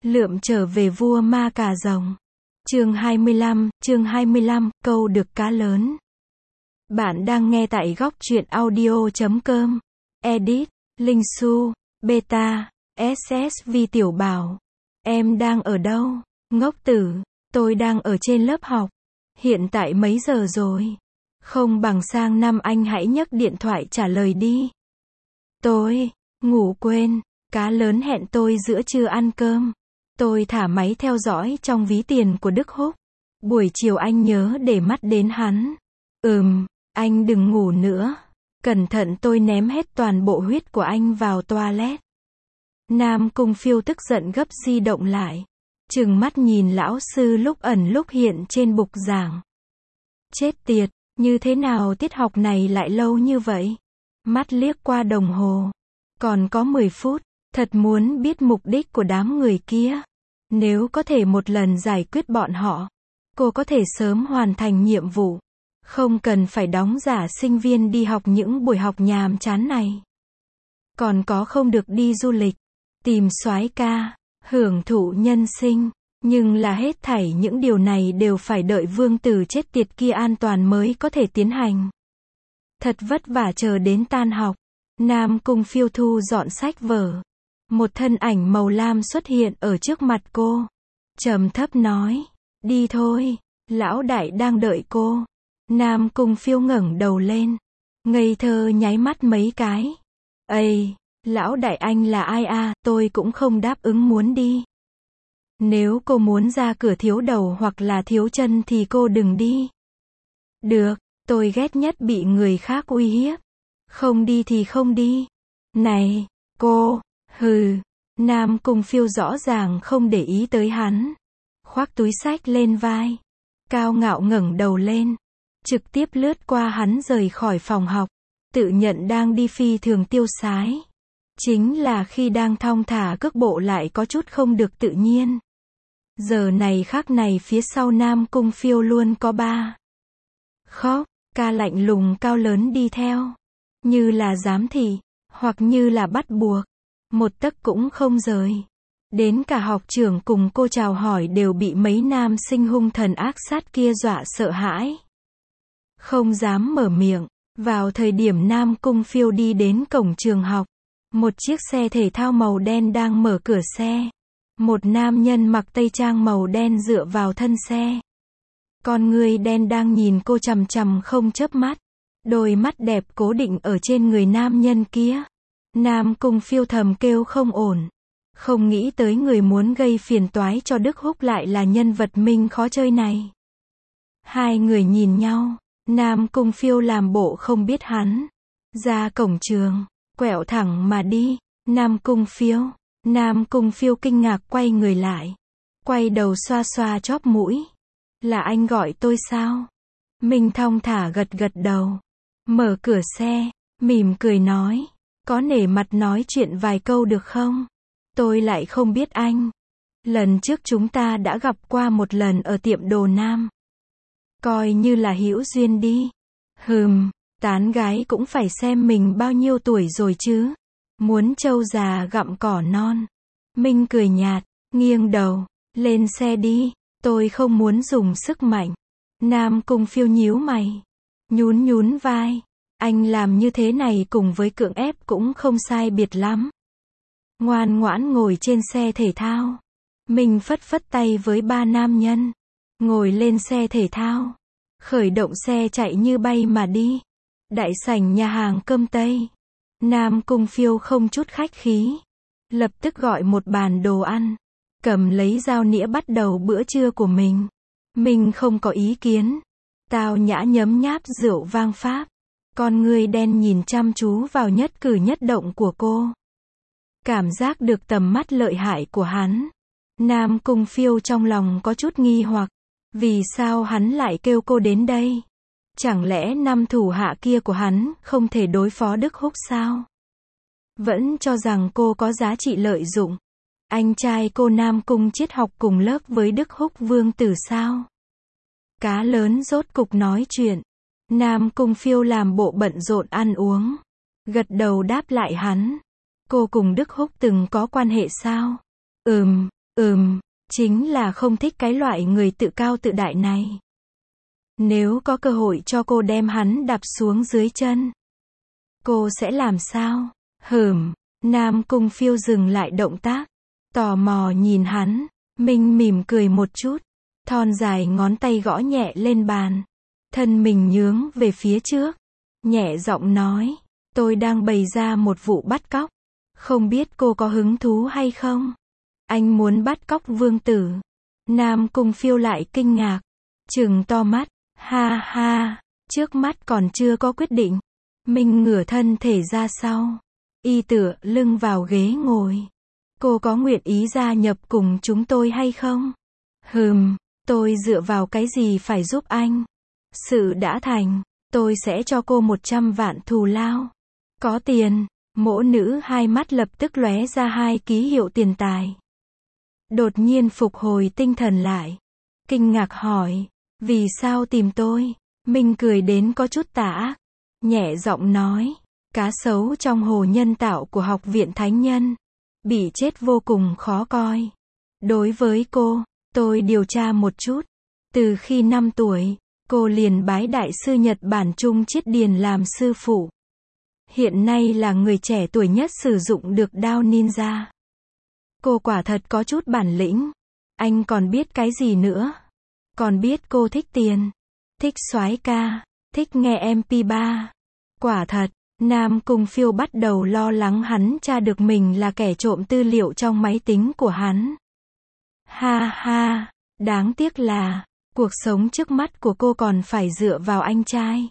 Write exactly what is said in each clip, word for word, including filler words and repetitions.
Lượm trở về vua ma cà rồng. Chương hai mươi lăm, chương hai mươi lăm, câu được cá lớn. Bạn đang nghe tại góc truyện audio chấm com. Edit, Linh Su, Beta, ét ét vê Tiểu Bảo. Em đang ở đâu? Ngốc tử, tôi đang ở trên lớp học. Hiện tại mấy giờ rồi? Không bằng sang năm anh hãy nhấc điện thoại trả lời đi. Tôi, ngủ quên, cá lớn hẹn tôi giữa trưa ăn cơm. Tôi thả máy theo dõi trong ví tiền của Đức Húc. Buổi chiều anh nhớ để mắt đến hắn. Ừm, anh đừng ngủ nữa. Cẩn thận tôi ném hết toàn bộ huyết của anh vào toilet. Nam Cung Phiêu tức giận gấp di động lại. Trừng mắt nhìn lão sư lúc ẩn lúc hiện trên bục giảng. Chết tiệt, như thế nào tiết học này lại lâu như vậy? Mắt liếc qua đồng hồ. Còn có mười phút. Thật muốn biết mục đích của đám người kia. Nếu có thể một lần giải quyết bọn họ, cô có thể sớm hoàn thành nhiệm vụ. Không cần phải đóng giả sinh viên đi học những buổi học nhàm chán này. Còn có không được đi du lịch, tìm soái ca, hưởng thụ nhân sinh. Nhưng là hết thảy những điều này đều phải đợi vương tử chết tiệt kia an toàn mới có thể tiến hành. Thật vất vả chờ đến tan học. Nam Cung Phiêu thu dọn sách vở. Một thân ảnh màu lam xuất hiện ở trước mặt cô. Trầm thấp nói, đi thôi, lão đại đang đợi cô. Nam Cung Phiêu ngẩng đầu lên. Ngây thơ nháy mắt mấy cái. Ây, lão đại anh là ai à, tôi cũng không đáp ứng muốn đi. Nếu cô muốn ra cửa thiếu đầu hoặc là thiếu chân thì cô đừng đi. Được, tôi ghét nhất bị người khác uy hiếp. Không đi thì không đi. Này, cô, hừ. Nam Cung Phiêu rõ ràng không để ý tới hắn. Khoác túi xách lên vai. Cao ngạo ngẩng đầu lên. Trực tiếp lướt qua hắn rời khỏi phòng học. Tự nhận đang đi phi thường tiêu sái. Chính là khi đang thong thả cước bộ lại có chút không được tự nhiên. Giờ này khác này phía sau Nam Cung Phiêu luôn có ba. Khóc, ca lạnh lùng cao lớn đi theo. Như là giám thị, hoặc như là bắt buộc. Một tấc cũng không rời. Đến cả học trưởng cùng cô chào hỏi đều bị mấy nam sinh hung thần ác sát kia dọa sợ hãi. Không dám mở miệng. Vào thời điểm Nam Cung Phiêu đi đến cổng trường học. Một chiếc xe thể thao màu đen đang mở cửa xe. Một nam nhân mặc tây trang màu đen dựa vào thân xe. Con người đen đang nhìn cô chằm chằm không chớp mắt. Đôi mắt đẹp cố định ở trên người nam nhân kia. Nam Cung Phiêu thầm kêu không ổn. Không nghĩ tới người muốn gây phiền toái cho Đức Húc lại là nhân vật minh khó chơi này. Hai người nhìn nhau. Nam Cung Phiêu làm bộ không biết hắn. Ra cổng trường. Quẹo thẳng mà đi. Nam Cung Phiêu. Nam Cung Phiêu kinh ngạc quay người lại. Quay đầu xoa xoa chóp mũi. Là anh gọi tôi sao? Mình thong thả gật gật đầu. Mở cửa xe. Mỉm cười nói. Có nể mặt nói chuyện vài câu được không? Tôi lại không biết anh. Lần trước chúng ta đã gặp qua một lần ở tiệm đồ nam. Coi như là hữu duyên đi. Hừm, tán gái cũng phải xem mình bao nhiêu tuổi rồi chứ. Muốn trâu già gặm cỏ non. Minh cười nhạt, nghiêng đầu, lên xe đi, tôi không muốn dùng sức mạnh. Nam Cung Phiêu nhíu mày, nhún nhún vai. Anh làm như thế này cùng với cưỡng ép cũng không sai biệt lắm. Ngoan ngoãn ngồi trên xe thể thao. Mình phất phất tay với ba nam nhân. Ngồi lên xe thể thao. Khởi động xe chạy như bay mà đi. Đại sảnh nhà hàng cơm Tây. Nam Cung Phiêu không chút khách khí. Lập tức gọi một bàn đồ ăn. Cầm lấy dao nĩa bắt đầu bữa trưa của mình. Mình không có ý kiến. Tao nhã nhấm nháp rượu vang Pháp. Con người đen nhìn chăm chú vào nhất cử nhất động của cô. Cảm giác được tầm mắt lợi hại của hắn. Nam Cung Phiêu trong lòng có chút nghi hoặc. Vì sao hắn lại kêu cô đến đây? Chẳng lẽ năm thủ hạ kia của hắn không thể đối phó Đức Húc sao? Vẫn cho rằng cô có giá trị lợi dụng. Anh trai cô Nam Cung triết học cùng lớp với Đức Húc vương tử sao? Cá lớn rốt cục nói chuyện. Nam Cung Phiêu làm bộ bận rộn ăn uống. Gật đầu đáp lại hắn. Cô cùng Đức Húc từng có quan hệ sao? Ừm, Ừm, chính là không thích cái loại người tự cao tự đại này. Nếu có cơ hội cho cô đem hắn đạp xuống dưới chân, cô sẽ làm sao? Hửm, Nam Cung Phiêu dừng lại động tác, tò mò nhìn hắn, Minh mỉm cười một chút, thon dài ngón tay gõ nhẹ lên bàn, thân mình nhướng về phía trước, nhẹ giọng nói, tôi đang bày ra một vụ bắt cóc, không biết cô có hứng thú hay không? Anh muốn bắt cóc vương tử. Nam Cung Phiêu lại kinh ngạc, trừng to mắt, ha ha, trước mắt còn chưa có quyết định. Minh ngửa thân thể ra sau, y tựa lưng vào ghế ngồi. Cô có nguyện ý gia nhập cùng chúng tôi hay không? Hừm, tôi dựa vào cái gì phải giúp anh? Sự đã thành, tôi sẽ cho cô một trăm vạn thù lao. Có tiền, mỗ nữ hai mắt lập tức lóe ra hai ký hiệu tiền tài. Đột nhiên phục hồi tinh thần lại, kinh ngạc hỏi, vì sao tìm tôi? Minh cười đến có chút tà ác, nhẹ giọng nói, cá sấu trong hồ nhân tạo của học viện thánh nhân, bị chết vô cùng khó coi. Đối với cô, tôi điều tra một chút, từ khi năm tuổi, cô liền bái đại sư Nhật Bản Trung Chiết Điền làm sư phụ. Hiện nay là người trẻ tuổi nhất sử dụng được đao ninja. Cô quả thật có chút bản lĩnh. Anh còn biết cái gì nữa? Còn biết cô thích tiền, thích soái ca, thích nghe em pê ba. Quả thật, Nam Cung Phiêu bắt đầu lo lắng hắn tra được mình là kẻ trộm tư liệu trong máy tính của hắn. Ha ha, đáng tiếc là, cuộc sống trước mắt của cô còn phải dựa vào anh trai.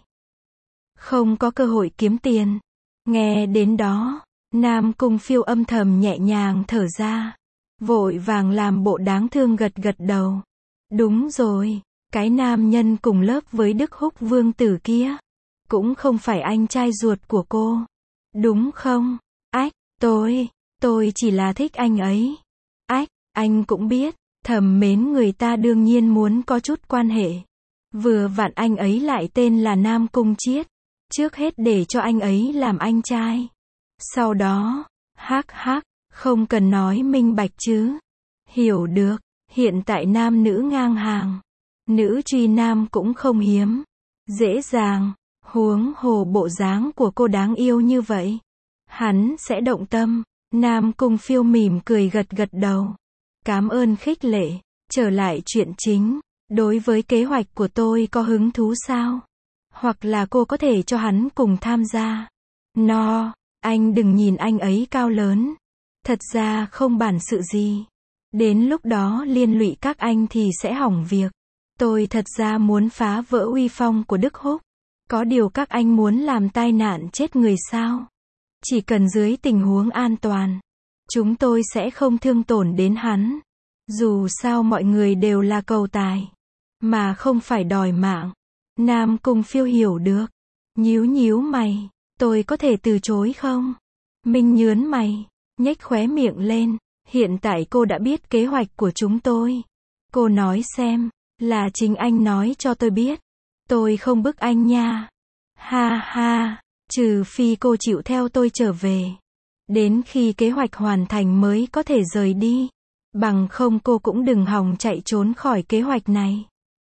Không có cơ hội kiếm tiền. Nghe đến đó, Nam Cung Phiêu âm thầm nhẹ nhàng thở ra, vội vàng làm bộ đáng thương gật gật đầu. Đúng rồi, cái nam nhân cùng lớp với Đức Húc vương tử kia, cũng không phải anh trai ruột của cô, đúng không? Ách, tôi, tôi chỉ là thích anh ấy. Ách, anh cũng biết, thầm mến người ta đương nhiên muốn có chút quan hệ. Vừa vặn anh ấy lại tên là Nam Cung Chiết, trước hết để cho anh ấy làm anh trai. Sau đó, hắc hắc, không cần nói minh bạch chứ. Hiểu được, hiện tại nam nữ ngang hàng, nữ truy nam cũng không hiếm. Dễ dàng, huống hồ bộ dáng của cô đáng yêu như vậy. Hắn sẽ động tâm. Nam Cung Phiêu mỉm cười gật gật đầu. Cảm ơn khích lệ. Trở lại chuyện chính. Đối với kế hoạch của tôi có hứng thú sao? Hoặc là cô có thể cho hắn cùng tham gia. No, anh đừng nhìn anh ấy cao lớn. Thật ra không bản sự gì. Đến lúc đó liên lụy các anh thì sẽ hỏng việc. Tôi thật ra muốn phá vỡ uy phong của Đức Húc. Có điều các anh muốn làm tai nạn chết người sao? Chỉ cần dưới tình huống an toàn, chúng tôi sẽ không thương tổn đến hắn. Dù sao mọi người đều là cầu tài, mà không phải đòi mạng. Nam Cung Phiêu hiểu được. Nhíu nhíu mày, tôi có thể từ chối không? Minh nhớn mày, nhếch khóe miệng lên. Hiện tại cô đã biết kế hoạch của chúng tôi. Cô nói xem, là chính anh nói cho tôi biết. Tôi không bức anh nha. Ha ha, trừ phi cô chịu theo tôi trở về. Đến khi kế hoạch hoàn thành mới có thể rời đi. Bằng không cô cũng đừng hòng chạy trốn khỏi kế hoạch này.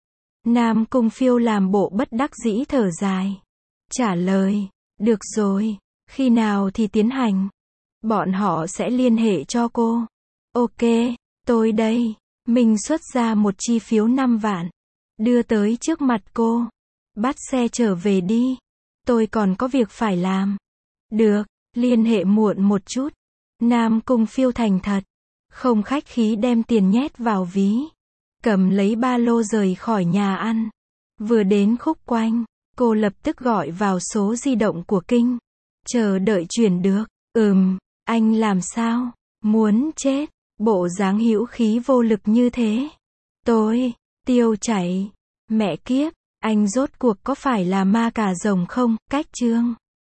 Nam Cung Phiêu làm bộ bất đắc dĩ thở dài. Trả lời, được rồi, khi nào thì tiến hành? Bọn họ sẽ liên hệ cho cô. Ok, tôi đây. Mình xuất ra một chi phiếu năm vạn. Đưa tới trước mặt cô. Bắt xe trở về đi. Tôi còn có việc phải làm. Được, liên hệ muộn một chút. Nam Cung Phiêu thành thật. Không khách khí đem tiền nhét vào ví. Cầm lấy ba lô rời khỏi nhà ăn. Vừa đến khúc quanh, cô lập tức gọi vào số di động của Kinh. Chờ đợi chuyển được. Ừm, anh làm sao? Muốn chết. Bộ dáng hữu khí vô lực như thế. Tôi, tiêu chảy. Mẹ kiếp, anh rốt cuộc có phải là ma cà rồng không? Cách chương.